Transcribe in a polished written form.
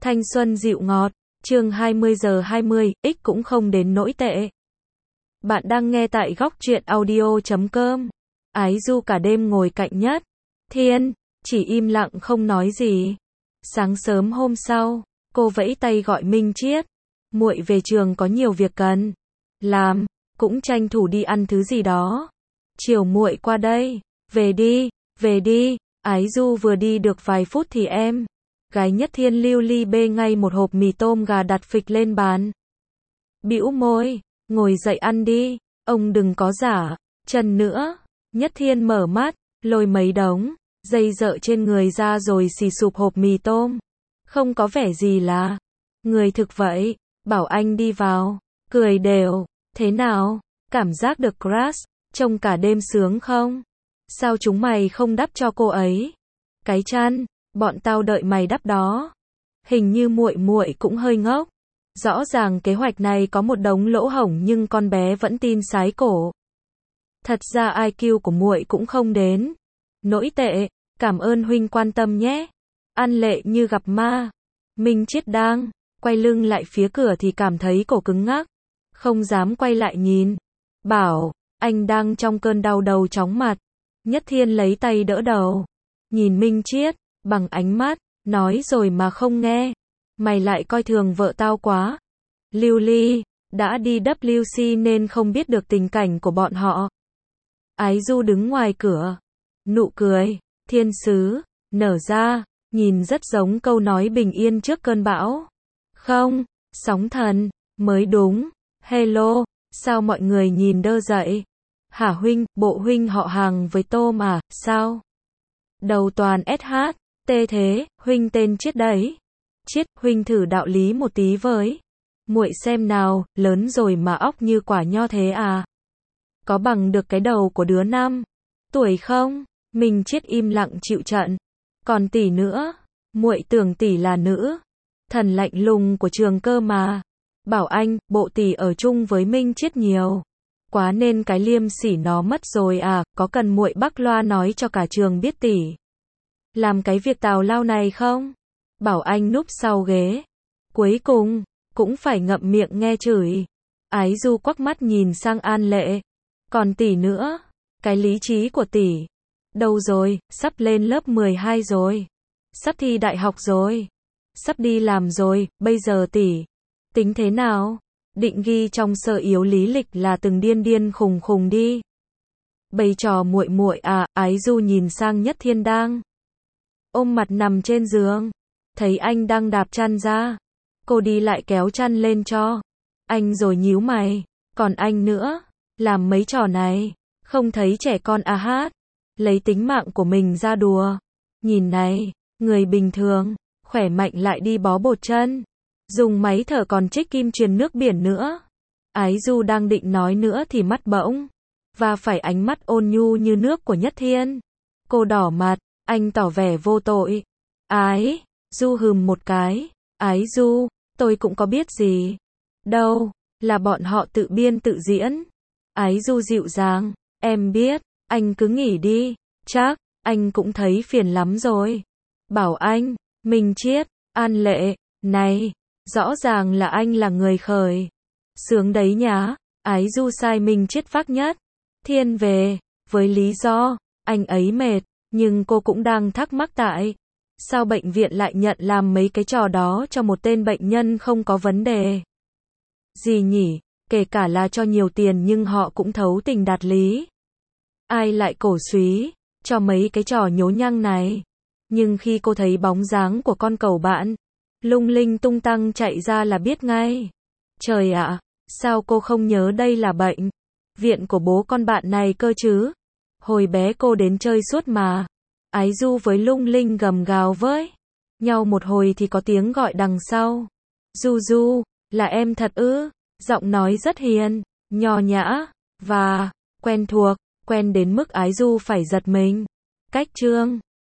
Thanh xuân dịu ngọt, chương 20 giờ 20, x cũng không đến nỗi tệ. Bạn đang nghe tại góc truyện audio.com. Ái Du cả đêm ngồi cạnh Nhất Thiên, chỉ im lặng không nói gì. Sáng sớm hôm sau, cô vẫy tay gọi Minh Chiết. Muội về trường có nhiều việc cần làm, cũng tranh thủ đi ăn thứ gì đó. Chiều muội qua đây, về đi. Ái Du vừa đi được vài phút thì em gái Nhất Thiên lưu ly bê ngay một hộp mì tôm gà đặt phịch lên bàn. Bĩu môi, ngồi dậy ăn đi, ông đừng có giả chân nữa. Nhất Thiên mở mắt, lôi mấy đống dây dợ trên người ra rồi xì sụp hộp mì tôm. Không có vẻ gì là người thực vậy, bảo anh đi vào, cười đều. Thế nào, cảm giác được crush, trông cả đêm sướng không? Sao chúng mày không đắp cho cô ấy cái chăn, bọn tao đợi mày đắp đó. Hình như muội cũng hơi ngốc. Rõ ràng kế hoạch này có một đống lỗ hổng nhưng con bé vẫn tin sái cổ. Thật ra IQ của muội cũng không đến nỗi tệ, cảm ơn huynh quan tâm nhé. An Lệ như gặp ma. Minh Chiết đang quay lưng lại phía cửa thì cảm thấy cổ cứng ngắc, không dám quay lại nhìn. Bảo, anh đang trong cơn đau đầu chóng mặt. Nhất Thiên lấy tay đỡ đầu, nhìn Minh Chiết bằng ánh mắt, nói rồi mà không nghe. Mày lại coi thường vợ tao quá. Lưu Ly đã đi WC nên không biết được tình cảnh của bọn họ. Ái Du đứng ngoài cửa, nụ cười thiên sứ nở ra, nhìn rất giống câu nói bình yên trước cơn bão. Không, sóng thần mới đúng. Hello, sao mọi người nhìn đơ dậy? Hả huynh, bộ huynh họ hàng với Tôm à, sao? Đầu toàn SH, tê thế, huynh tên Chiết đấy. Chiết, huynh thử đạo lý một tí với muội xem nào, lớn rồi mà óc như quả nho thế à? Có bằng được cái đầu của đứa 5 tuổi không? Minh Chiết im lặng chịu trận. Còn tỷ nữa, muội tưởng tỷ là nữ thần lạnh lùng của trường cơ mà. Bảo anh, bộ tỷ ở chung với Minh Chiết nhiều quá nên cái liêm sỉ nó mất rồi à, có cần muội bắc loa nói cho cả trường biết tỷ làm cái việc tào lao này không? Bảo anh núp sau ghế. Cuối cùng cũng phải ngậm miệng nghe chửi. Ái Du quắc mắt nhìn sang An Lệ. Còn tỷ nữa, cái lý trí của tỷ đâu rồi? Sắp lên lớp 12 rồi, sắp thi đại học rồi, sắp đi làm rồi, bây giờ tỷ tính thế nào? Định ghi trong sơ yếu lý lịch là từng điên khùng đi. Bày trò muội à? Ái Du nhìn sang Nhất Thiên đang ôm mặt nằm trên giường, thấy anh đang đạp chăn ra. Cô đi lại kéo chăn lên cho anh rồi nhíu mày. Còn anh nữa, làm mấy trò này, không thấy trẻ con à hát? Lấy tính mạng của mình ra đùa. Nhìn này, người bình thường, khỏe mạnh lại đi bó bột chân, dùng máy thở còn trích kim truyền nước biển nữa. Ái Du đang định nói nữa thì mắt bỗng và phải ánh mắt ôn nhu như nước của Nhất Thiên. Cô đỏ mặt, anh tỏ vẻ vô tội. Ái Du hừm một cái. Ái Du, tôi cũng có biết gì đâu, là bọn họ tự biên tự diễn. Ái Du dịu dàng, em biết, anh cứ nghỉ đi, chắc anh cũng thấy phiền lắm rồi. Bảo anh, Minh Chiết, An Lệ, này, rõ ràng là anh là người khởi sướng đấy nhá. Ái Du sai Minh Chiết vác Nhất Thiên về, với lý do anh ấy mệt, nhưng cô cũng đang thắc mắc tại sao bệnh viện lại nhận làm mấy cái trò đó cho một tên bệnh nhân không có vấn đề gì nhỉ? Kể cả là cho nhiều tiền nhưng họ cũng thấu tình đạt lý. Ai lại cổ súy cho mấy cái trò nhố nhăng này? Nhưng khi cô thấy bóng dáng của con cẩu bạn lung linh tung tăng chạy ra là biết ngay. Trời ạ, sao cô không nhớ đây là bệnh viện của bố con bạn này cơ chứ? Hồi bé cô đến chơi suốt mà. Ái Du với Lung Linh gầm gào với nhau một hồi thì có tiếng gọi đằng sau. Du, là em thật ư? Giọng nói rất hiền, nho nhã và quen thuộc, quen đến mức Ái Du phải giật mình. Cách chương